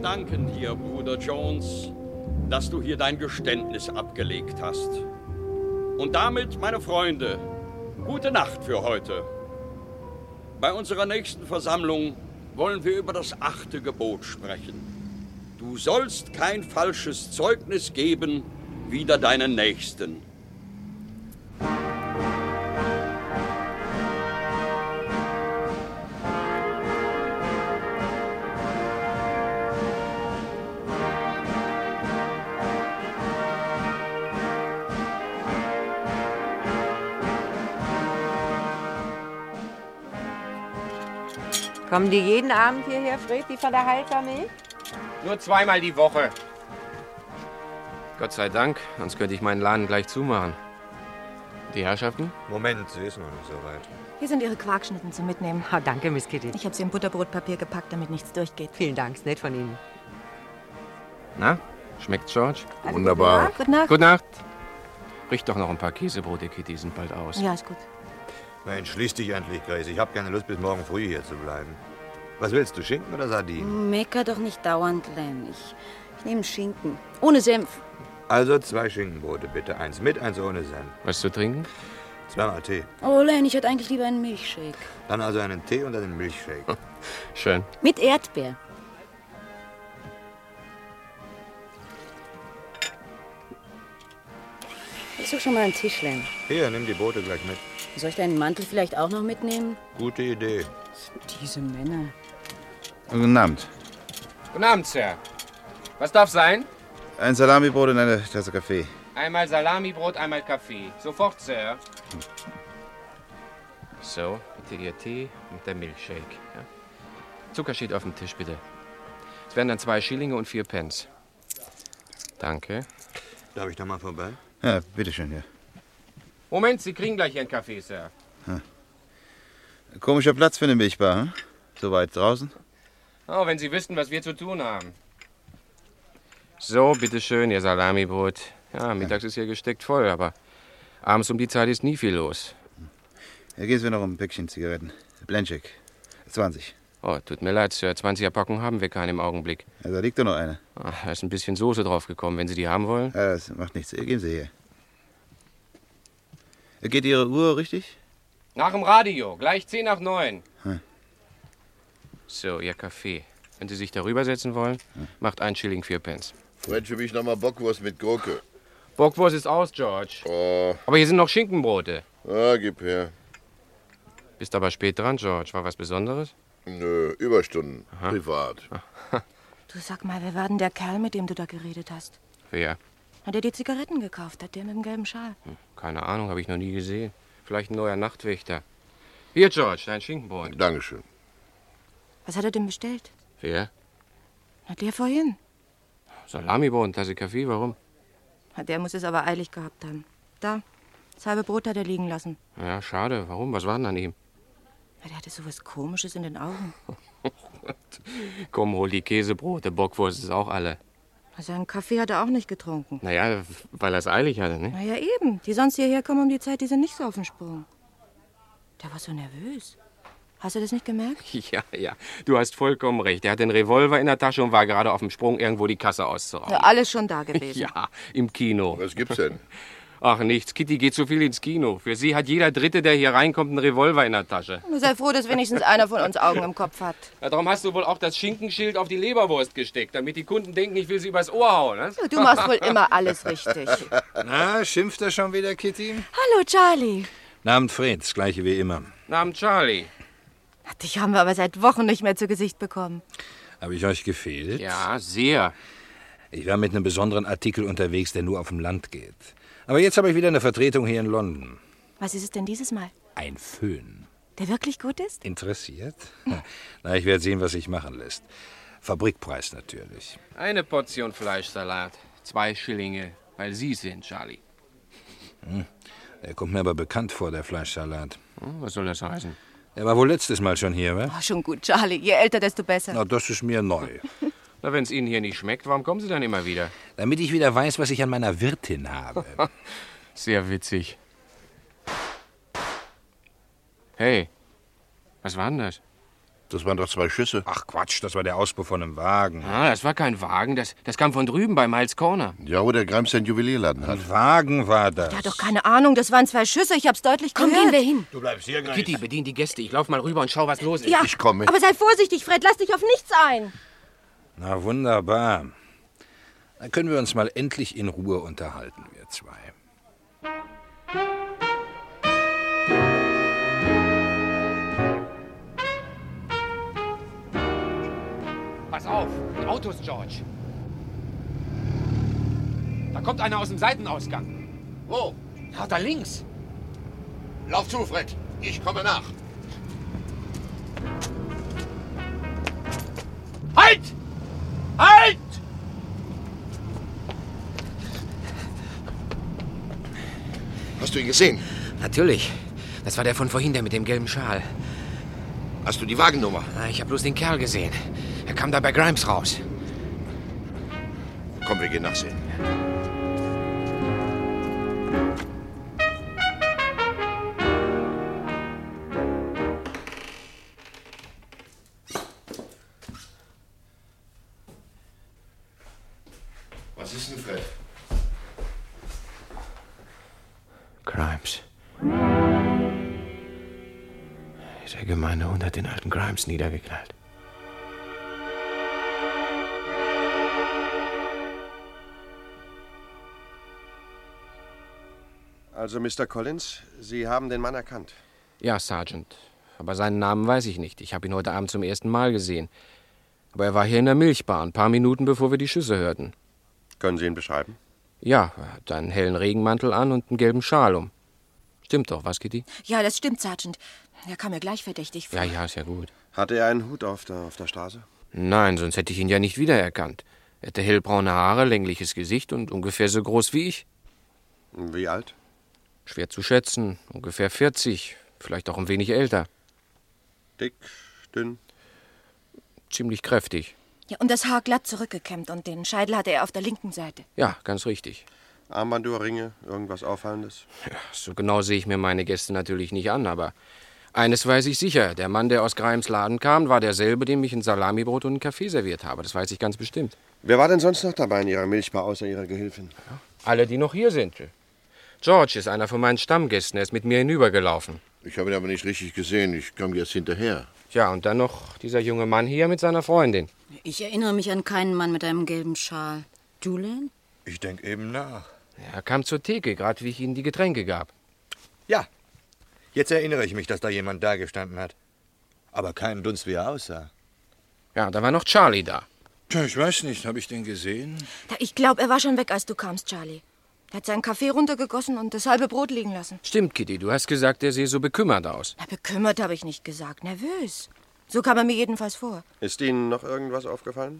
danken dir, Bruder Jones, dass du hier dein Geständnis abgelegt hast. Und damit, meine Freunde, gute Nacht für heute. Bei unserer nächsten Versammlung wollen wir über das 8. Gebot sprechen. Du sollst kein falsches Zeugnis geben wider deinen Nächsten. Kommen die jeden Abend hierher, Fred, die von der Haltermilch? Nur zweimal die Woche. Gott sei Dank, sonst könnte ich meinen Laden gleich zumachen. Die Herrschaften? Moment, sie ist noch nicht so weit. Hier sind Ihre Quarkschnitten zum Mitnehmen. Oh, danke, Miss Kitty. Ich habe sie in Butterbrotpapier gepackt, damit nichts durchgeht. Vielen Dank, ist nett von Ihnen. Na, schmeckt's, George? Wunderbar. Gute Nacht. Gute Nacht. Riech doch noch ein paar Käsebrote, Kitty, sind bald aus. Ja, ist gut. Mensch, schließ dich endlich, Grace. Ich habe keine Lust, bis morgen früh hier zu bleiben. Was willst du, Schinken oder Sardinen? Mecker doch nicht dauernd, Len. Ich nehme Schinken. Ohne Senf. Also 2 Schinkenbrote, bitte. 1 mit, 1 ohne Senf. Was zu trinken? 2-mal Tee. Oh, Len, ich hätte eigentlich lieber einen Milchshake. Dann also einen Tee und einen Milchshake. Schön. Mit Erdbeer. Ist doch schon mal ein Tisch, Len. Hier, nimm die Brote gleich mit. Soll ich deinen Mantel vielleicht auch noch mitnehmen? Gute Idee. Diese Männer. Guten Abend. Guten Abend, Sir. Was darf sein? Ein Salamibrot und eine Tasse Kaffee. Einmal Salamibrot, einmal Kaffee. Sofort, Sir. So, bitte Ihr Tee und der Milchshake. Ja? Zucker steht auf dem Tisch, bitte. Es wären dann 2 Schillinge und 4 Pence. Danke. Darf ich da mal vorbei? Ja, bitteschön, ja. Moment, Sie kriegen gleich Ihren Kaffee, Sir. Komischer Platz für eine Milchbar, hm? So weit draußen? Oh, wenn Sie wüssten, was wir zu tun haben. So, bitteschön, Ihr Salamibrot. Ja, mittags ist hier gesteckt voll, aber abends um die Zeit ist nie viel los. Hier geht's mir noch um ein Päckchen Zigaretten. Blanchik. 20. Oh, tut mir leid, Sir. 20er Packung haben wir keine im Augenblick. Ja, da liegt doch noch eine. Ach, da ist ein bisschen Soße draufgekommen, wenn Sie die haben wollen. Ja, das macht nichts. Geben Sie her. Geht Ihre Uhr richtig? Nach dem Radio, gleich 10 nach 9. Hm. So, Ihr Kaffee. Wenn Sie sich darüber setzen wollen, macht 1 Schilling 4 Pence. Fred, für mich nochmal Bockwurst mit Gurke. Bockwurst ist aus, George. Oh, Aber hier sind noch Schinkenbrote. gib her. Bist aber spät dran, George. War was Besonderes? Nö, Überstunden. Privat. Du, sag mal, wer war denn der Kerl, mit dem du da geredet hast? Wer? Na, der die Zigaretten gekauft hat, der mit dem gelben Schal. Keine Ahnung, habe ich noch nie gesehen. Vielleicht ein neuer Nachtwächter. Hier, George, dein Schinkenbrot. Dankeschön. Was hat er denn bestellt? Wer? Na, der vorhin. Salamibrot und Tasse Kaffee, warum? Na, der muss es aber eilig gehabt haben. Da, das halbe Brot hat er liegen lassen. Ja, schade. Warum? Was war denn an ihm? Na, der hatte so was Komisches in den Augen. Komm, hol die Käsebrote. Bockwurst ist auch alle. Seinen Kaffee hat er auch nicht getrunken. Naja, weil er es eilig hatte, ne? Na ja, eben. Die sonst hierher kommen um die Zeit, die sind nicht so auf dem Sprung. Der war so nervös. Hast du das nicht gemerkt? Ja. Du hast vollkommen recht. Er hat den Revolver in der Tasche und war gerade auf dem Sprung, irgendwo die Kasse auszurauben. Ja, alles schon da gewesen. Ja, im Kino. Was gibt's denn? Ach, nichts. Kitty geht so viel ins Kino. Für sie hat jeder Dritte, der hier reinkommt, einen Revolver in der Tasche. Sei froh, dass wenigstens einer von uns Augen im Kopf hat. Ja, darum hast du wohl auch das Schinkenschild auf die Leberwurst gesteckt, damit die Kunden denken, ich will sie übers Ohr hauen. Ne? Du machst wohl immer alles richtig. Na, schimpft er schon wieder, Kitty? Hallo, Charlie. Abend, Fred. Das gleiche wie immer. Namen Charlie. Dich haben wir aber seit Wochen nicht mehr zu Gesicht bekommen. Habe ich euch gefehlt? Ja, sehr. Ich war mit einem besonderen Artikel unterwegs, der nur auf dem Land geht. Aber jetzt habe ich wieder eine Vertretung hier in London. Was ist es denn dieses Mal? Ein Föhn. Der wirklich gut ist? Interessiert? Na, ich werde sehen, was sich machen lässt. Fabrikpreis natürlich. Eine Portion Fleischsalat. 2 Schillinge, weil Sie sind, Charlie. Der kommt mir aber bekannt vor, der Fleischsalat. Was soll das heißen? Er war wohl letztes Mal schon hier, wa? Oh, schon gut, Charlie. Je älter, desto besser. Na, das ist mir neu. Na, wenn es Ihnen hier nicht schmeckt, warum kommen Sie dann immer wieder? Damit ich wieder weiß, was ich an meiner Wirtin habe. Sehr witzig. Hey, was war denn das? Das waren doch 2 Schüsse. Ach Quatsch, das war der Auspuff von einem Wagen. Ah, das war kein Wagen, das kam von drüben bei Miles Corner. Ja, wo der Grimes seinen Juwelierladen hat. Ein Wagen war das. Der hat doch keine Ahnung, das waren 2 Schüsse, ich hab's deutlich Komm, gehört. gehen wir hin. Du bleibst hier, Grimes. Kitty, bedien die Gäste. Ich lauf mal rüber und schau, was los ist. Ja, Ich komme. aber sei vorsichtig, Fred, lass dich auf nichts ein. Na wunderbar. Dann können wir uns mal endlich in Ruhe unterhalten, wir 2. Pass auf, Autos, George. Da kommt einer aus dem Seitenausgang. Wo? Ja, da links. Lauf zu, Fred. Ich komme nach. Halt! Halt! Hast du ihn gesehen? Natürlich. Das war der von vorhin, der mit dem gelben Schal. Hast du die Wagennummer? Ah, ich habe bloß den Kerl gesehen. Er kam da bei Grimes raus. Komm, wir gehen nachsehen. Was ist denn, Fred? Grimes. Der gemeine Hund hat den alten Grimes niedergeknallt. Also, Mr. Collins, Sie haben den Mann erkannt. Ja, Sergeant. Aber seinen Namen weiß ich nicht. Ich habe ihn heute Abend zum ersten Mal gesehen. Aber er war hier in der Milchbar, ein paar Minuten bevor wir die Schüsse hörten. Können Sie ihn beschreiben? Ja, er hat einen hellen Regenmantel an und einen gelben Schal um. Stimmt doch, was, Kitty? Ja, das stimmt, Sergeant. Er kam mir gleich verdächtig vor. Ja, ist ja gut. Hatte er einen Hut auf der Straße? Nein, sonst hätte ich ihn ja nicht wiedererkannt. Er hatte hellbraune Haare, längliches Gesicht und ungefähr so groß wie ich. Wie alt? Schwer zu schätzen, ungefähr 40, vielleicht auch ein wenig älter. Dick, dünn? Ziemlich kräftig. Ja, und das Haar glatt zurückgekämmt und den Scheitel hatte er auf der linken Seite. Ja, ganz richtig. Armbanduhr, Ringe, irgendwas Auffallendes? Ja, so genau sehe ich mir meine Gäste natürlich nicht an, aber eines weiß ich sicher. Der Mann, der aus Grimes Laden kam, war derselbe, dem ich ein Salamibrot und einen Kaffee serviert habe. Das weiß ich ganz bestimmt. Wer war denn sonst noch dabei in Ihrer Milchbar, außer Ihrer Gehilfin? Ja, alle, die noch hier sind. George ist einer von meinen Stammgästen. Er ist mit mir hinübergelaufen. Ich habe ihn aber nicht richtig gesehen. Ich kam jetzt hinterher. Ja, und dann noch dieser junge Mann hier mit seiner Freundin. Ich erinnere mich an keinen Mann mit einem gelben Schal. Julian? Ich denke eben nach. Er kam zur Theke, gerade wie ich Ihnen die Getränke gab. Ja, jetzt erinnere ich mich, dass da jemand da gestanden hat. Aber keinen Dunst, wie er aussah. Ja, da war noch Charlie da. Tja, ich weiß nicht, habe ich den gesehen? Ich glaube, er war schon weg, als du kamst, Charlie. Er hat seinen Kaffee runtergegossen und das halbe Brot liegen lassen. Stimmt, Kitty, du hast gesagt, er sehe so bekümmert aus. Na, bekümmert habe ich nicht gesagt, nervös. So kam er mir jedenfalls vor. Ist Ihnen noch irgendwas aufgefallen?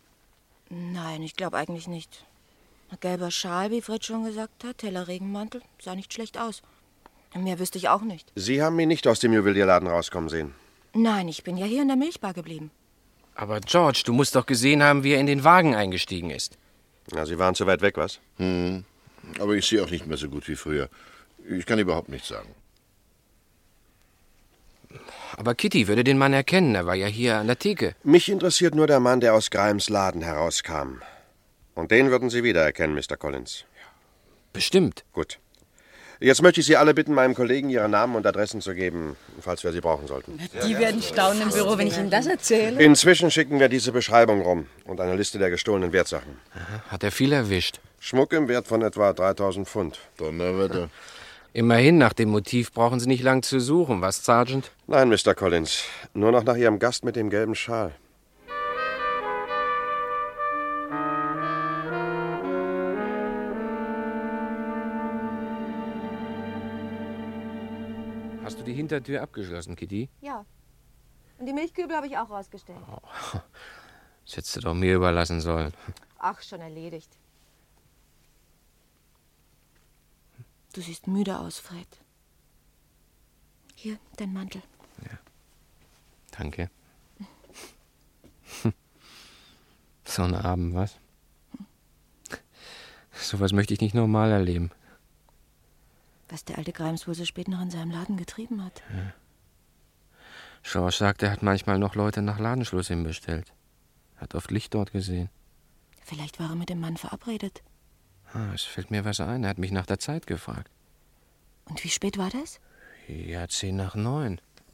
Nein, ich glaube eigentlich nicht. Ein gelber Schal, wie Fred schon gesagt hat, heller Regenmantel, sah nicht schlecht aus. Mehr wüsste ich auch nicht. Sie haben ihn nicht aus dem Juwelierladen rauskommen sehen? Nein, ich bin ja hier in der Milchbar geblieben. Aber George, du musst doch gesehen haben, wie er in den Wagen eingestiegen ist. Na, Sie waren zu weit weg, was? Aber ich sehe auch nicht mehr so gut wie früher. Ich kann überhaupt nichts sagen. Aber Kitty würde den Mann erkennen, er war ja hier an der Theke. Mich interessiert nur der Mann, der aus Grimes Laden herauskam. Und den würden Sie wiedererkennen, Mr. Collins. Bestimmt. Gut. Jetzt möchte ich Sie alle bitten, meinem Kollegen Ihre Namen und Adressen zu geben, falls wir sie brauchen sollten. Die werden staunen im Büro, wenn ich Ihnen das erzähle. Inzwischen schicken wir diese Beschreibung rum und eine Liste der gestohlenen Wertsachen. Aha, hat er viel erwischt? Schmuck im Wert von etwa 3.000 Pfund. Donnerwetter. Immerhin, nach dem Motiv brauchen Sie nicht lang zu suchen, was, Sergeant? Nein, Mr. Collins. Nur noch nach Ihrem Gast mit dem gelben Schal. Hast du die Hintertür abgeschlossen, Kitty? Ja. Und die Milchkübel habe ich auch rausgestellt. Oh, das hättest du doch mir überlassen sollen. Ach, schon erledigt. Du siehst müde aus, Fred. Hier, dein Mantel. Ja. Danke. So ein Abend, was? Sowas möchte ich nicht normal erleben. Was der alte Grimes wohl so spät noch in seinem Laden getrieben hat. Ja. George sagt, er hat manchmal noch Leute nach Ladenschluss hinbestellt. Hat oft Licht dort gesehen. Vielleicht war er mit dem Mann verabredet. Es fällt mir was ein. Er hat mich nach der Zeit gefragt. Und wie spät war das? Ja, 8:50.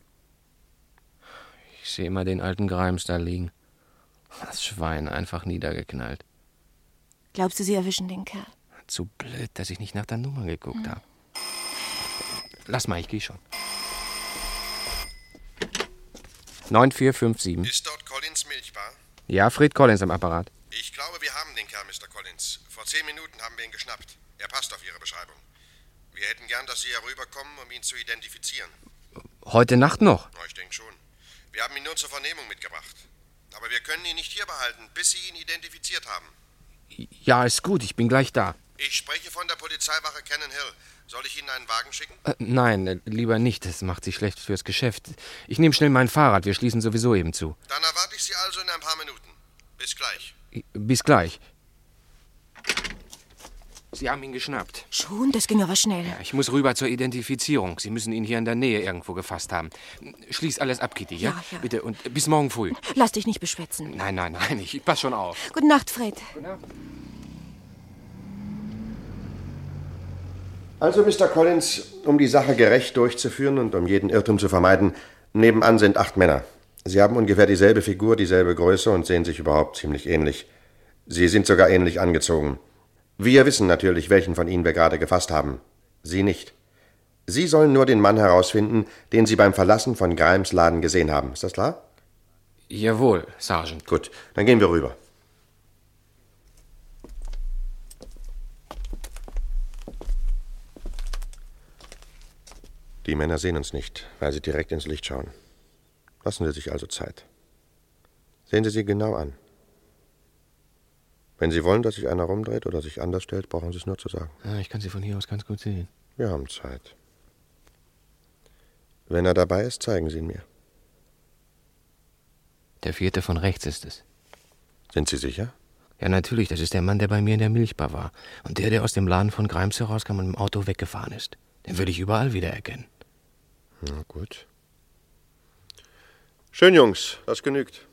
Ich sehe immer den alten Grimes da liegen. Das Schwein einfach niedergeknallt. Glaubst du, sie erwischen den Kerl? Zu blöd, dass ich nicht nach der Nummer geguckt habe. Lass mal, ich geh schon. 9457. Ist dort Collins Milchbar? Ja, Fred Collins am Apparat. Ich glaube, wir haben den Kerl, Mr. Collins. Vor 10 Minuten haben wir ihn geschnappt. Er passt auf Ihre Beschreibung. Wir hätten gern, dass Sie herüberkommen, um ihn zu identifizieren. Heute Nacht noch? Ich denke schon. Wir haben ihn nur zur Vernehmung mitgebracht. Aber wir können ihn nicht hier behalten, bis Sie ihn identifiziert haben. Ja, ist gut, ich bin gleich da. Ich spreche von der Polizeiwache Cannon Hill. Soll ich Ihnen einen Wagen schicken? Nein, lieber nicht. Das macht sich schlecht fürs Geschäft. Ich nehme schnell mein Fahrrad. Wir schließen sowieso eben zu. Dann erwarte ich Sie also in ein paar Minuten. Bis gleich. Bis gleich. Sie haben ihn geschnappt. Schon? Das ging aber schnell. Ja, ich muss rüber zur Identifizierung. Sie müssen ihn hier in der Nähe irgendwo gefasst haben. Schließ alles ab, Kitty, ja? Ja. Bitte, und bis morgen früh. Lass dich nicht beschwätzen. Nein, ich pass schon auf. Gute Nacht, Fred. Gute Nacht. Also, Mr. Collins, um die Sache gerecht durchzuführen und um jeden Irrtum zu vermeiden, nebenan sind 8 Männer. Sie haben ungefähr dieselbe Figur, dieselbe Größe und sehen sich überhaupt ziemlich ähnlich. Sie sind sogar ähnlich angezogen. Wir wissen natürlich, welchen von ihnen wir gerade gefasst haben. Sie nicht. Sie sollen nur den Mann herausfinden, den Sie beim Verlassen von Grimes Laden gesehen haben. Ist das klar? Jawohl, Sergeant. Gut, dann gehen wir rüber. Die Männer sehen uns nicht, weil sie direkt ins Licht schauen. Lassen Sie sich also Zeit. Sehen Sie sie genau an. Wenn Sie wollen, dass sich einer rumdreht oder sich anders stellt, brauchen Sie es nur zu sagen. Ja, ich kann sie von hier aus ganz gut sehen. Wir haben Zeit. Wenn er dabei ist, zeigen Sie ihn mir. Der 4. von rechts ist es. Sind Sie sicher? Ja, natürlich. Das ist der Mann, der bei mir in der Milchbar war. Und der aus dem Laden von Grimes herauskam und im Auto weggefahren ist. Den würde ich überall wiedererkennen. Na gut. Schön, Jungs. Das genügt.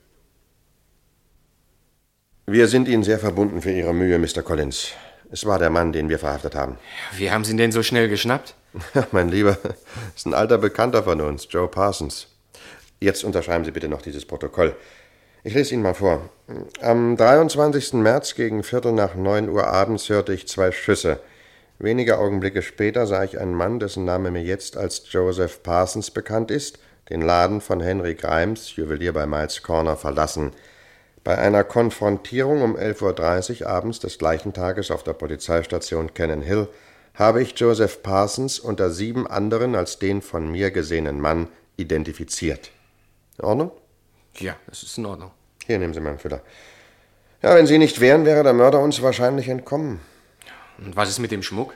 Wir sind Ihnen sehr verbunden für Ihre Mühe, Mr. Collins. Es war der Mann, den wir verhaftet haben. Wie haben Sie ihn denn so schnell geschnappt? Mein Lieber, ist ein alter Bekannter von uns, Joe Parsons. Jetzt unterschreiben Sie bitte noch dieses Protokoll. Ich lese Ihnen mal vor. Am 23. März gegen 8:45 Uhr abends hörte ich 2 Schüsse. Wenige Augenblicke später sah ich einen Mann, dessen Name mir jetzt als Joseph Parsons bekannt ist, den Laden von Henry Grimes, Juwelier bei Miles Corner, verlassen. Bei einer Konfrontierung um 11:30 Uhr abends des gleichen Tages auf der Polizeistation Cannon Hill habe ich Joseph Parsons unter 7 anderen als den von mir gesehenen Mann identifiziert. In Ordnung? Ja, das ist in Ordnung. Hier, nehmen Sie meinen Füller. Ja, wenn Sie nicht wären, wäre der Mörder uns wahrscheinlich entkommen. Und was ist mit dem Schmuck?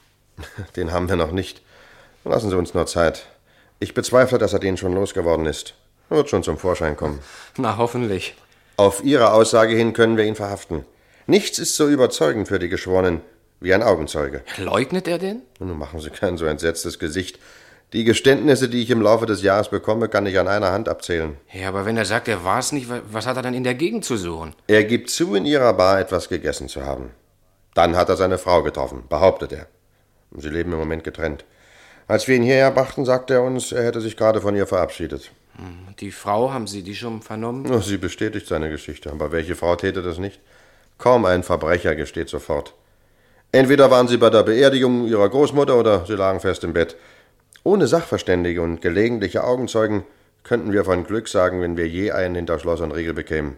Den haben wir noch nicht. Lassen Sie uns nur Zeit. Ich bezweifle, dass er den schon losgeworden ist. Er wird schon zum Vorschein kommen. Na, hoffentlich. Auf Ihre Aussage hin können wir ihn verhaften. Nichts ist so überzeugend für die Geschworenen wie ein Augenzeuge. Leugnet er denn? Nun machen Sie kein so entsetztes Gesicht. Die Geständnisse, die ich im Laufe des Jahres bekomme, kann ich an einer Hand abzählen. Ja, aber wenn er sagt, er war es nicht, was hat er dann in der Gegend zu suchen? Er gibt zu, in Ihrer Bar etwas gegessen zu haben. Dann hat er seine Frau getroffen, behauptet er. Sie leben im Moment getrennt. Als wir ihn hierher brachten, sagte er uns, er hätte sich gerade von ihr verabschiedet. Die Frau, haben Sie die schon vernommen? Oh, sie bestätigt seine Geschichte, aber welche Frau täte das nicht? Kaum ein Verbrecher gesteht sofort. Entweder waren sie bei der Beerdigung ihrer Großmutter oder sie lagen fest im Bett. Ohne Sachverständige und gelegentliche Augenzeugen könnten wir von Glück sagen, wenn wir je einen hinter Schloss und Riegel bekämen.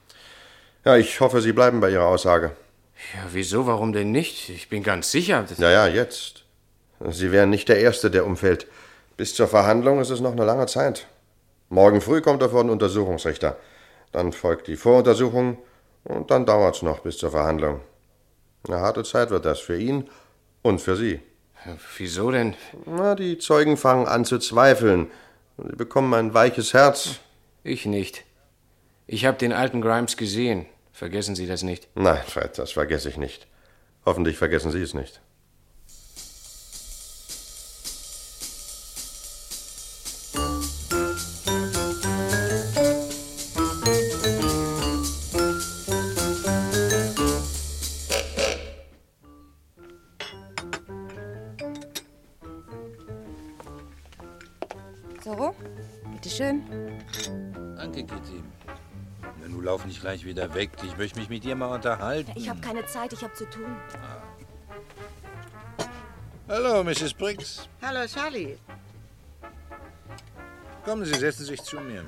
Ja, ich hoffe, Sie bleiben bei Ihrer Aussage. Ja, wieso, warum denn nicht? Ich bin ganz sicher. Ja, jetzt. Sie wären nicht der Erste, der umfällt. Bis zur Verhandlung ist es noch eine lange Zeit. Morgen früh kommt er vor den Untersuchungsrichter. Dann folgt die Voruntersuchung und dann dauert's noch bis zur Verhandlung. Eine harte Zeit wird das für ihn und für Sie. Wieso denn? Na, die Zeugen fangen an zu zweifeln. Sie bekommen ein weiches Herz. Ich nicht. Ich habe den alten Grimes gesehen. Vergessen Sie das nicht. Nein, Fred, das vergesse ich nicht. Hoffentlich vergessen Sie es nicht. Bitteschön. Danke, Kitty. Na, nun lauf nicht gleich wieder weg. Ich möchte mich mit dir mal unterhalten. Ich habe keine Zeit, ich habe zu tun. Hallo, Mrs. Briggs. Hallo, Charlie. Kommen Sie, setzen Sie sich zu mir.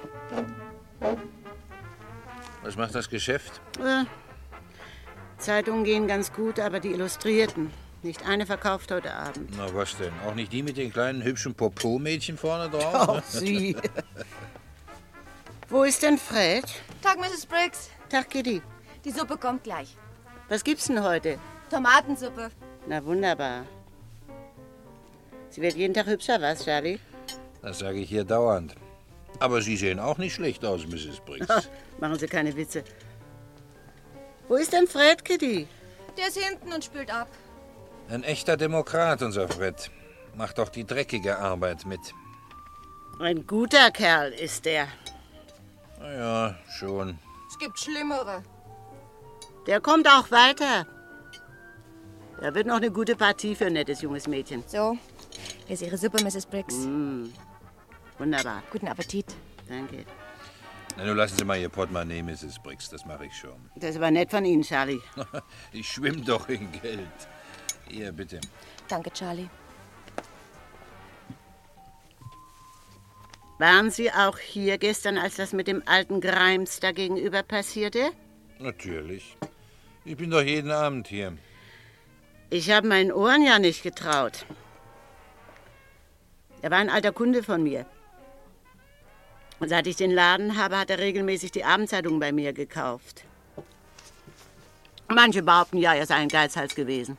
Was macht das Geschäft? Zeitungen gehen ganz gut, aber die Illustrierten. Nicht eine verkauft heute Abend. Na, was denn? Auch nicht die mit den kleinen, hübschen Popo-Mädchen vorne drauf? Oh, sie. Wo ist denn Fred? Tag, Mrs. Briggs. Tag, Kitty. Die Suppe kommt gleich. Was gibt's denn heute? Tomatensuppe. Na, wunderbar. Sie wird jeden Tag hübscher, was, Charlie? Das sage ich hier dauernd. Aber Sie sehen auch nicht schlecht aus, Mrs. Briggs. Ach, machen Sie keine Witze. Wo ist denn Fred, Kitty? Der ist hinten und spült ab. Ein echter Demokrat, unser Fred. Macht doch die dreckige Arbeit mit. Ein guter Kerl ist er. Na ja, schon. Es gibt Schlimmere. Der kommt auch weiter. Er wird noch eine gute Partie für ein nettes junges Mädchen. So, hier ist Ihre Suppe, Mrs. Briggs. Wunderbar. Guten Appetit. Danke. Na, nun lassen Sie mal Ihr Portemonnaie, Mrs. Briggs. Das mache ich schon. Das ist aber nett von Ihnen, Charlie. Ich schwimme doch in Geld. Hier, bitte. Danke, Charlie. Waren Sie auch hier gestern, als das mit dem alten Grimes da gegenüber passierte? Natürlich. Ich bin doch jeden Abend hier. Ich habe meinen Ohren ja nicht getraut. Er war ein alter Kunde von mir. Und seit ich den Laden habe, hat er regelmäßig die Abendzeitung bei mir gekauft. Manche behaupten ja, er sei ein Geizhals gewesen.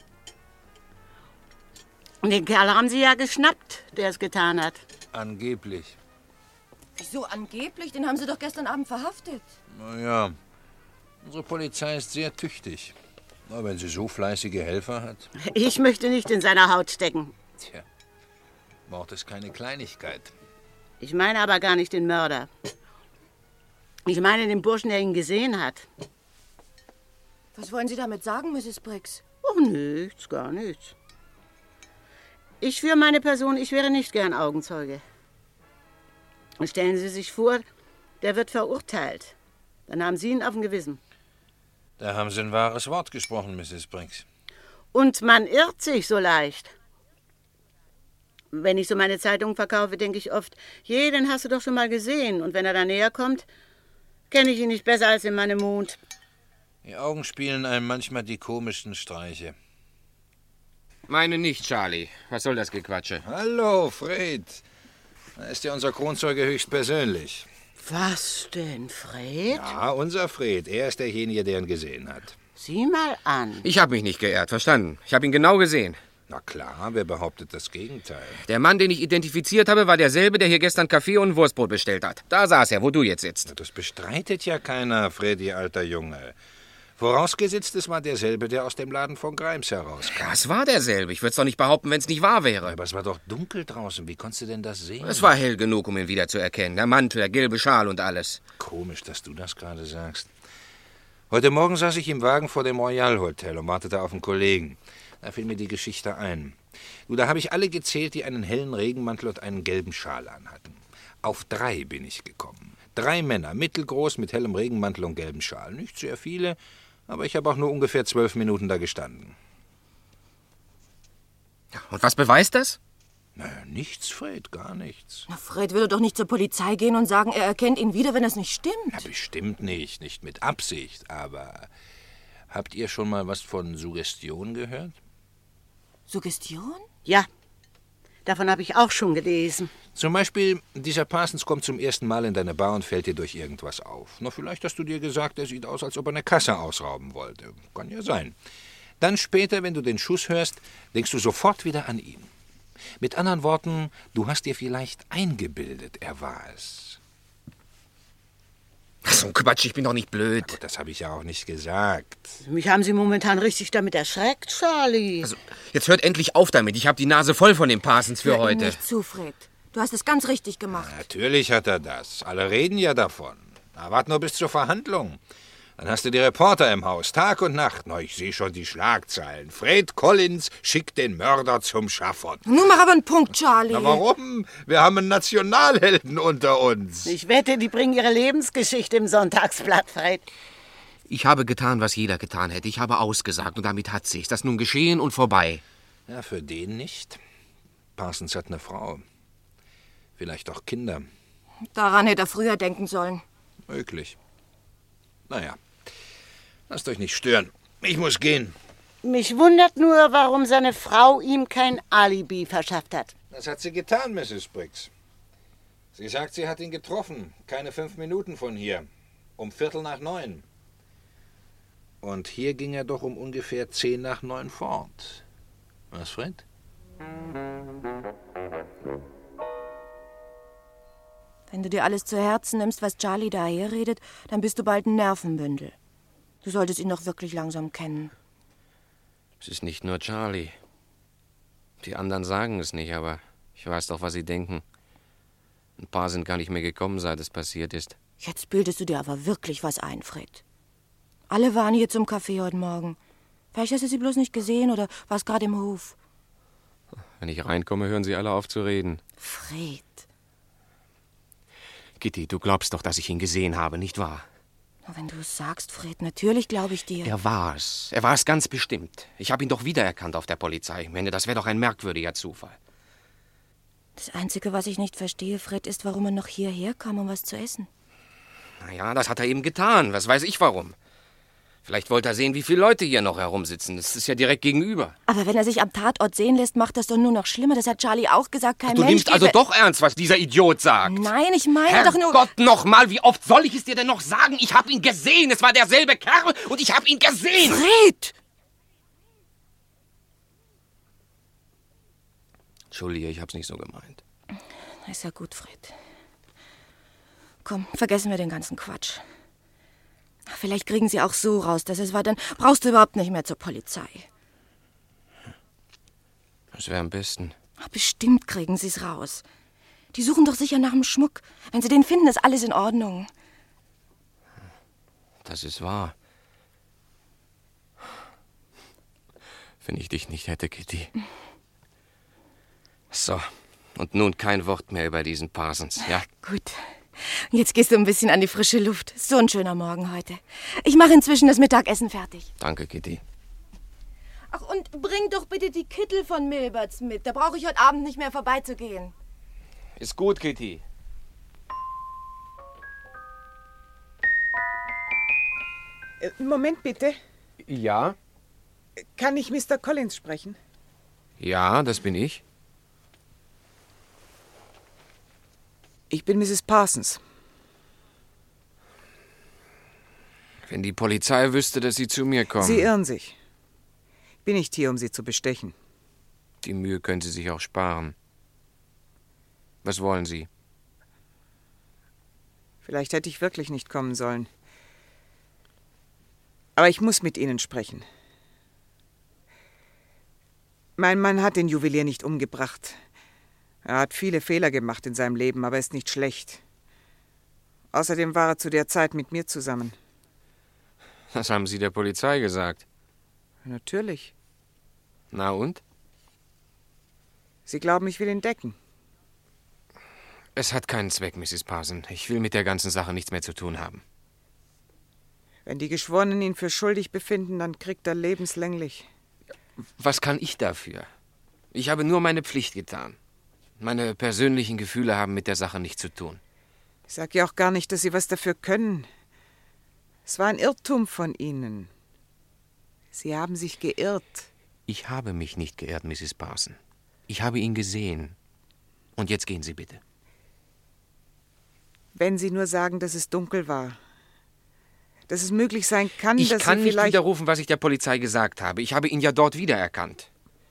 Und den Kerl haben Sie ja geschnappt, der es getan hat. Angeblich. Wieso angeblich? Den haben Sie doch gestern Abend verhaftet. Na ja, unsere Polizei ist sehr tüchtig. Na, wenn sie so fleißige Helfer hat. Ich möchte nicht in seiner Haut stecken. Tja, Mord ist keine Kleinigkeit. Ich meine aber gar nicht den Mörder. Ich meine den Burschen, der ihn gesehen hat. Was wollen Sie damit sagen, Mrs. Briggs? Oh, nichts, gar nichts. Ich für meine Person, ich wäre nicht gern Augenzeuge. Und stellen Sie sich vor, der wird verurteilt. Dann haben Sie ihn auf dem Gewissen. Da haben Sie ein wahres Wort gesprochen, Mrs. Briggs. Und man irrt sich so leicht. Wenn ich so meine Zeitung verkaufe, denke ich oft, den hast du doch schon mal gesehen. Und wenn er da näher kommt, kenne ich ihn nicht besser als in meinem Mond. Die Augen spielen einem manchmal die komischsten Streiche. Meine nicht, Charlie. Was soll das Gequatsche? Hallo, Fred. Da ist ja unser Kronzeuge höchstpersönlich. Was denn, Fred? Ja, unser Fred. Er ist derjenige, der ihn gesehen hat. Sieh mal an. Ich habe mich nicht geirrt, verstanden. Ich habe ihn genau gesehen. Na klar, wer behauptet das Gegenteil? Der Mann, den ich identifiziert habe, war derselbe, der hier gestern Kaffee und Wurstbrot bestellt hat. Da saß er, wo du jetzt sitzt. Na, das bestreitet ja keiner, Freddy, alter Junge. Vorausgesetzt, es war derselbe, der aus dem Laden von Grimes herauskam. Ja, es war derselbe. Ich würde es doch nicht behaupten, wenn es nicht wahr wäre. Aber es war doch dunkel draußen. Wie konntest du denn das sehen? Es war hell genug, um ihn wiederzuerkennen. Der Mantel, der gelbe Schal und alles. Komisch, dass du das gerade sagst. Heute Morgen saß ich im Wagen vor dem Royal Hotel und wartete auf einen Kollegen. Da fiel mir die Geschichte ein. Du, da habe ich alle gezählt, die einen hellen Regenmantel und einen gelben Schal anhatten. Auf 3 bin ich gekommen. 3 Männer, mittelgroß, mit hellem Regenmantel und gelbem Schal. Nicht sehr viele, aber ich habe auch nur ungefähr 12 Minuten da gestanden. Ja, und was beweist das? Naja, nichts, Fred, gar nichts. Na, Fred würde doch nicht zur Polizei gehen und sagen, er erkennt ihn wieder, wenn es nicht stimmt. Ja, bestimmt nicht, nicht mit Absicht, aber habt ihr schon mal was von Suggestion gehört? Suggestion? Ja, davon habe ich auch schon gelesen. Zum Beispiel, dieser Parsons kommt zum ersten Mal in deine Bar und fällt dir durch irgendwas auf. Na, vielleicht hast du dir gesagt, er sieht aus, als ob er eine Kasse ausrauben wollte. Kann ja sein. Dann später, wenn du den Schuss hörst, denkst du sofort wieder an ihn. Mit anderen Worten, du hast dir vielleicht eingebildet, er war es. Ach so Quatsch, ich bin doch nicht blöd. Gut, das habe ich ja auch nicht gesagt. Mich haben Sie momentan richtig damit erschreckt, Charlie. Also, jetzt hört endlich auf damit. Ich habe die Nase voll von den Parsons für Hör ihm heute. nicht zu, Fred. Du hast es ganz richtig gemacht. Natürlich hat er das. Alle reden ja davon. Na, wart nur bis zur Verhandlung. Dann hast du die Reporter im Haus, Tag und Nacht. Na, ich sehe schon die Schlagzeilen. Fred Collins schickt den Mörder zum Schafott. Nun mach aber einen Punkt, Charlie. Na, warum? Wir haben einen Nationalhelden unter uns. Ich wette, die bringen ihre Lebensgeschichte im Sonntagsblatt, Fred. Ich habe getan, was jeder getan hätte. Ich habe ausgesagt und damit hat sich's. Das ist nun geschehen und vorbei. Ja, für den nicht. Parsons hat eine Frau. Vielleicht auch Kinder. Daran hätte er früher denken sollen. Möglich. Naja, lasst euch nicht stören. Ich muss gehen. Mich wundert nur, warum seine Frau ihm kein Alibi verschafft hat. Das hat sie getan, Mrs. Briggs. Sie sagt, sie hat ihn getroffen. Keine 5 Minuten von hier. Um 8:45. Und hier ging er doch um ungefähr 8:10 fort. Was, Fred? Wenn du dir alles zu Herzen nimmst, was Charlie daher redet, dann bist du bald ein Nervenbündel. Du solltest ihn doch wirklich langsam kennen. Es ist nicht nur Charlie. Die anderen sagen es nicht, aber ich weiß doch, was sie denken. Ein paar sind gar nicht mehr gekommen, seit es passiert ist. Jetzt bildest du dir aber wirklich was ein, Fred. Alle waren hier zum Kaffee heute Morgen. Vielleicht hast du sie bloß nicht gesehen oder warst gerade im Hof. Wenn ich reinkomme, hören sie alle auf zu reden. Fred. Kitty, du glaubst doch, dass ich ihn gesehen habe, nicht wahr? Wenn du es sagst, Fred, natürlich glaube ich dir. Er war es. Er war es ganz bestimmt. Ich habe ihn doch wiedererkannt auf der Polizei. Ich meine, das wäre doch ein merkwürdiger Zufall. Das Einzige, was ich nicht verstehe, Fred, ist, warum er noch hierher kam, um was zu essen. Naja, das hat er eben getan. Was weiß ich warum. Vielleicht wollte er sehen, wie viele Leute hier noch herumsitzen. Das ist ja direkt gegenüber. Aber wenn er sich am Tatort sehen lässt, macht das doch nur noch schlimmer. Das hat Charlie auch gesagt. Kein Du Mensch nimmst also doch ernst, was dieser Idiot sagt. Nein, ich meine doch nur... Herrgott, nochmal, wie oft soll ich es dir denn noch sagen? Ich habe ihn gesehen. Es war derselbe Kerl und ich habe ihn gesehen. Fred! Entschuldige, ich hab's nicht so gemeint. Ist ja gut, Fred. Komm, vergessen wir den ganzen Quatsch. Vielleicht kriegen sie auch so raus, dass es war, dann brauchst du überhaupt nicht mehr zur Polizei. Das wäre am besten. Bestimmt kriegen sie es raus. Die suchen doch sicher nach dem Schmuck. Wenn sie den finden, ist alles in Ordnung. Das ist wahr. Wenn ich dich nicht hätte, Kitty. So, und nun kein Wort mehr über diesen Parsons, ja? Gut. Jetzt gehst du ein bisschen an die frische Luft. So ein schöner Morgen heute. Ich mache inzwischen das Mittagessen fertig. Danke, Kitty. Ach, und bring doch bitte die Kittel von Milberts mit. Da brauche ich heute Abend nicht mehr vorbeizugehen. Ist gut, Kitty. Moment bitte. Ja? Kann ich Mr. Collins sprechen? Ja, das bin ich. Ich bin Mrs. Parsons. Wenn die Polizei wüsste, dass Sie zu mir kommen. Sie irren sich. Ich bin nicht hier, um Sie zu bestechen. Die Mühe können Sie sich auch sparen. Was wollen Sie? Vielleicht hätte ich wirklich nicht kommen sollen. Aber ich muss mit Ihnen sprechen. Mein Mann hat den Juwelier nicht umgebracht. Er hat viele Fehler gemacht in seinem Leben, aber er ist nicht schlecht. Außerdem war er zu der Zeit mit mir zusammen. Das haben Sie der Polizei gesagt. Natürlich. Na und? Sie glauben, ich will ihn decken. Es hat keinen Zweck, Mrs. Parson. Ich will mit der ganzen Sache nichts mehr zu tun haben. Wenn die Geschworenen ihn für schuldig befinden, dann kriegt er lebenslänglich. Was kann ich dafür? Ich habe nur meine Pflicht getan. Meine persönlichen Gefühle haben mit der Sache nichts zu tun. Ich sage ja auch gar nicht, dass Sie was dafür können. Es war ein Irrtum von Ihnen. Sie haben sich geirrt. Ich habe mich nicht geirrt, Mrs. Parson. Ich habe ihn gesehen. Und jetzt gehen Sie bitte. Wenn Sie nur sagen, dass es dunkel war. Dass es möglich sein kann, dass Sie vielleicht... Ich kann nicht widerrufen, was ich der Polizei gesagt habe. Ich habe ihn ja dort wiedererkannt.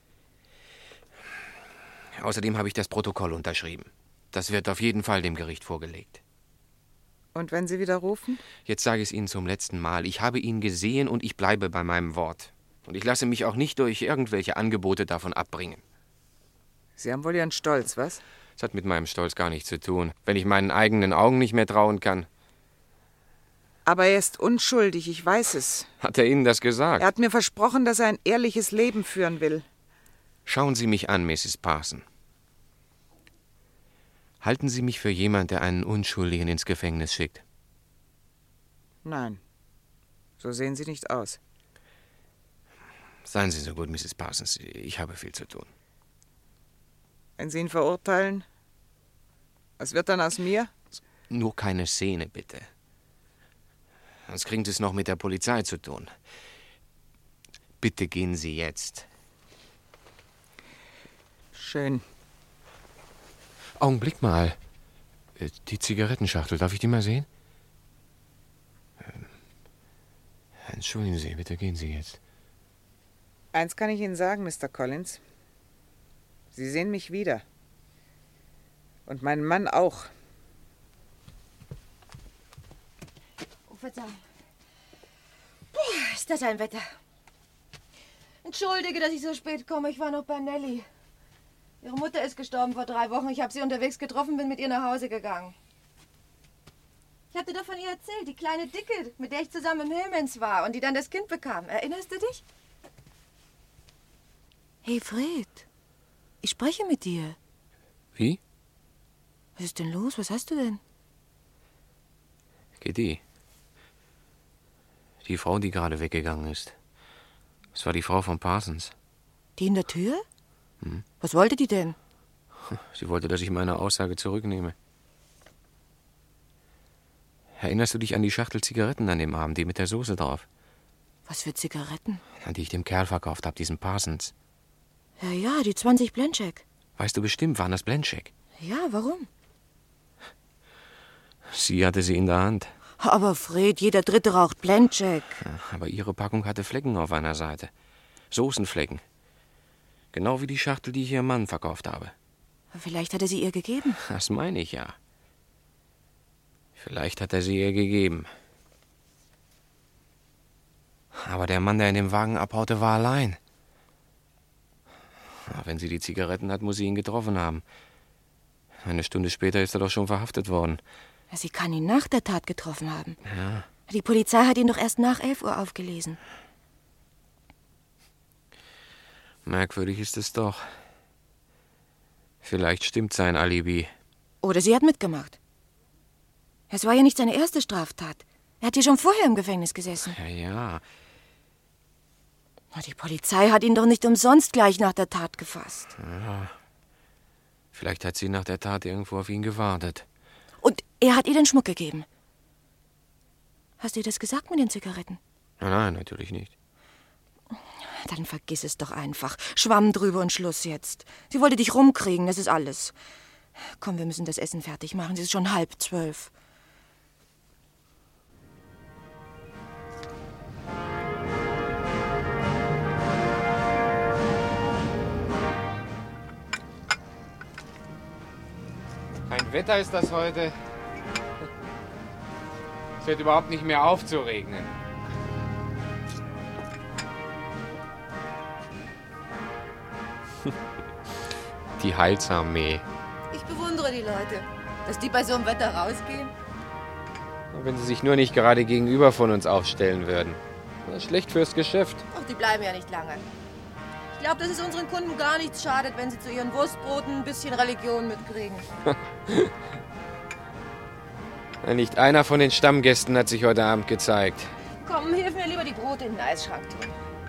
Außerdem habe ich das Protokoll unterschrieben. Das wird auf jeden Fall dem Gericht vorgelegt. Und wenn Sie widerrufen? Jetzt sage ich es Ihnen zum letzten Mal. Ich habe ihn gesehen und ich bleibe bei meinem Wort. Und ich lasse mich auch nicht durch irgendwelche Angebote davon abbringen. Sie haben wohl Ihren Stolz, was? Das hat mit meinem Stolz gar nichts zu tun. Wenn ich meinen eigenen Augen nicht mehr trauen kann. Aber er ist unschuldig, ich weiß es. Hat er Ihnen das gesagt? Er hat mir versprochen, dass er ein ehrliches Leben führen will. Schauen Sie mich an, Mrs. Parson. Halten Sie mich für jemand, der einen Unschuldigen ins Gefängnis schickt? Nein, so sehen Sie nicht aus. Seien Sie so gut, Mrs. Parsons. Ich habe viel zu tun. Wenn Sie ihn verurteilen, was wird dann aus mir? Nur keine Szene, bitte. Sonst kriegen Sie es noch mit der Polizei zu tun. Bitte gehen Sie jetzt. Schön. Augenblick mal. Die Zigarettenschachtel, darf ich die mal sehen? Entschuldigen Sie, bitte gehen Sie jetzt. Eins kann ich Ihnen sagen, Mr. Collins. Sie sehen mich wieder. Und meinen Mann auch. Oh, Verzeihung. Puh, ist das ein Wetter. Entschuldige, dass ich so spät komme. Ich war noch bei Nellie. Ihre Mutter ist gestorben vor 3 Wochen. Ich habe sie unterwegs getroffen, bin mit ihr nach Hause gegangen. Ich hatte doch von ihr erzählt, die kleine Dicke, mit der ich zusammen im Hillmans war und die dann das Kind bekam. Erinnerst du dich? Hey, Fred. Ich spreche mit dir. Wie? Was ist denn los? Was hast du denn? Kitty. Die Frau, die gerade weggegangen ist. Das war die Frau von Parsons. Die in der Tür? Was wollte die denn? Sie wollte, dass ich meine Aussage zurücknehme. Erinnerst du dich an die Schachtel Zigaretten an dem Abend, die mit der Soße drauf? Was für Zigaretten? Die ich dem Kerl verkauft habe, diesem Parsons. Ja, die 20 Blanchek. Weißt du bestimmt, waren das Blanchek? Ja, warum? Sie hatte sie in der Hand. Aber Fred, jeder Dritte raucht Blanchek. Ja, aber ihre Packung hatte Flecken auf einer Seite. Soßenflecken. Genau wie die Schachtel, die ich ihrem Mann verkauft habe. Vielleicht hat er sie ihr gegeben. Das meine ich ja. Vielleicht hat er sie ihr gegeben. Aber der Mann, der in dem Wagen abhaute, war allein. Wenn sie die Zigaretten hat, muss sie ihn getroffen haben. Eine Stunde später ist er doch schon verhaftet worden. Sie kann ihn nach der Tat getroffen haben. Ja. Die Polizei hat ihn doch erst nach 11 Uhr aufgelesen. Merkwürdig ist es doch. Vielleicht stimmt sein Alibi. Oder sie hat mitgemacht. Es war ja nicht seine erste Straftat. Er hat hier schon vorher im Gefängnis gesessen. Ja. Die Polizei hat ihn doch nicht umsonst gleich nach der Tat gefasst. Ja. Vielleicht hat sie nach der Tat irgendwo auf ihn gewartet. Und er hat ihr den Schmuck gegeben. Hast du ihr das gesagt mit den Zigaretten? Nein, natürlich nicht. Dann vergiss es doch einfach. Schwamm drüber und Schluss jetzt. Sie wollte dich rumkriegen, das ist alles. Komm, wir müssen das Essen fertig machen. Es ist schon 11:30. Kein Wetter ist das heute. Es hört überhaupt nicht mehr auf zu regnen. Die Heilsarmee. Ich bewundere die Leute, dass die bei so einem Wetter rausgehen. Wenn sie sich nur nicht gerade gegenüber von uns aufstellen würden. Das ist schlecht fürs Geschäft. Ach, die bleiben ja nicht lange. Ich glaube, dass es unseren Kunden gar nichts schadet, wenn sie zu ihren Wurstbroten ein bisschen Religion mitkriegen. Nicht einer von den Stammgästen hat sich heute Abend gezeigt. Komm, hilf mir lieber die Brote in den Eisschrank tun.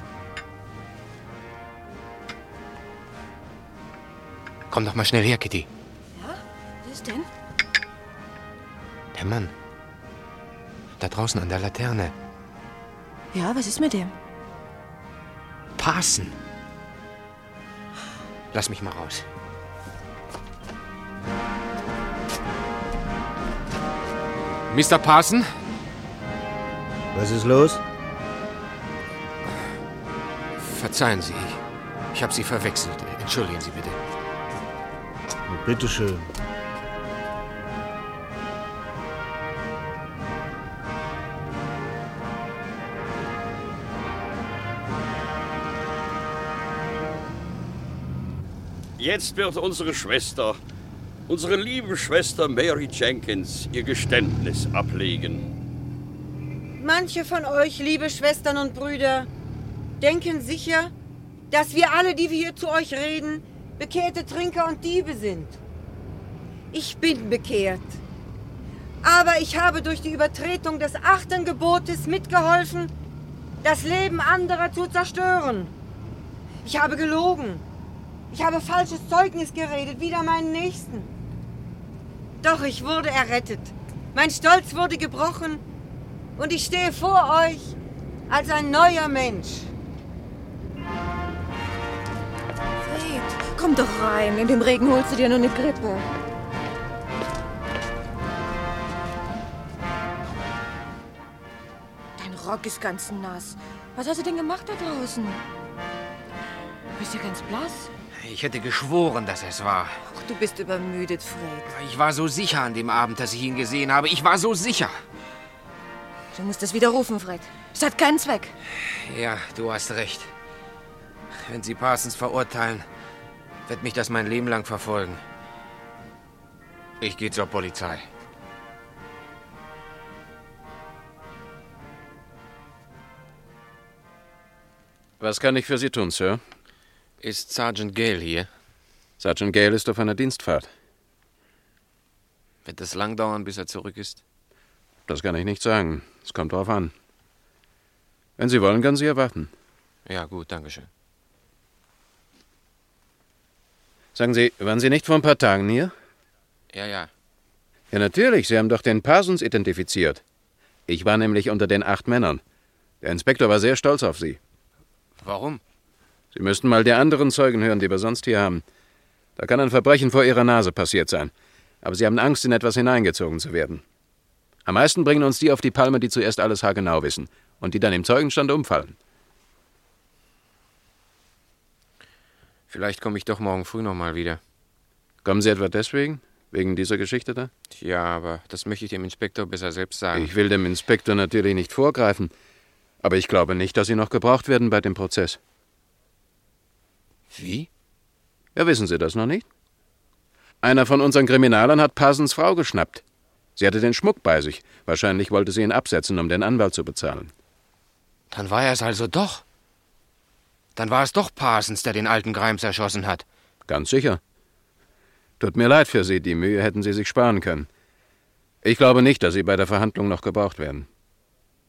Komm doch mal schnell her, Kitty. Ja? Was ist denn? Der Mann. Da draußen an der Laterne. Ja, was ist mit dem? Parson. Lass mich mal raus. Mr. Parson? Was ist los? Verzeihen Sie, ich habe Sie verwechselt. Entschuldigen Sie bitte. Bitte schön. Jetzt wird unsere Schwester, unsere liebe Schwester Mary Jenkins, ihr Geständnis ablegen. Manche von euch, liebe Schwestern und Brüder, denken sicher, dass wir alle, die wir hier zu euch reden, bekehrte Trinker und Diebe sind. Ich bin bekehrt. Aber ich habe durch die Übertretung des 8. Gebotes mitgeholfen, das Leben anderer zu zerstören. Ich habe gelogen. Ich habe falsches Zeugnis geredet, wider meinen Nächsten. Doch ich wurde errettet. Mein Stolz wurde gebrochen und ich stehe vor euch als ein neuer Mensch. Fred, komm doch rein. In dem Regen holst du dir nur eine Grippe. Dein Rock ist ganz nass. Was hast du denn gemacht da draußen? Du bist ja ganz blass. Ich hätte geschworen, dass es war. Ach, du bist übermüdet, Fred. Ich war so sicher an dem Abend, dass ich ihn gesehen habe. Ich war so sicher. Du musst es widerrufen, Fred. Es hat keinen Zweck. Ja, du hast recht. Wenn Sie Parsons verurteilen, wird mich das mein Leben lang verfolgen. Ich gehe zur Polizei. Was kann ich für Sie tun, Sir? Ist Sergeant Gale hier? Sergeant Gale ist auf einer Dienstfahrt. Wird es lang dauern, bis er zurück ist? Das kann ich nicht sagen. Es kommt drauf an. Wenn Sie wollen, können Sie erwarten. Ja, gut, danke schön. Sagen Sie, waren Sie nicht vor ein paar Tagen hier? Ja. Ja, natürlich. Sie haben doch den Parsons identifiziert. Ich war nämlich unter den 8 Männern. Der Inspektor war sehr stolz auf Sie. Warum? Sie müssten mal die anderen Zeugen hören, die wir sonst hier haben. Da kann ein Verbrechen vor Ihrer Nase passiert sein. Aber Sie haben Angst, in etwas hineingezogen zu werden. Am meisten bringen uns die auf die Palme, die zuerst alles haargenau wissen und die dann im Zeugenstand umfallen. Vielleicht komme ich doch morgen früh noch mal wieder. Kommen Sie etwa deswegen? Wegen dieser Geschichte da? Ja, aber das möchte ich dem Inspektor besser selbst sagen. Ich will dem Inspektor natürlich nicht vorgreifen. Aber ich glaube nicht, dass Sie noch gebraucht werden bei dem Prozess. Wie? Ja, wissen Sie das noch nicht? Einer von unseren Kriminalern hat Parsons Frau geschnappt. Sie hatte den Schmuck bei sich. Wahrscheinlich wollte sie ihn absetzen, um den Anwalt zu bezahlen. Dann war er es also doch. Dann war es doch Parsons, der den alten Grimes erschossen hat. Ganz sicher. Tut mir leid für Sie, die Mühe hätten Sie sich sparen können. Ich glaube nicht, dass Sie bei der Verhandlung noch gebraucht werden.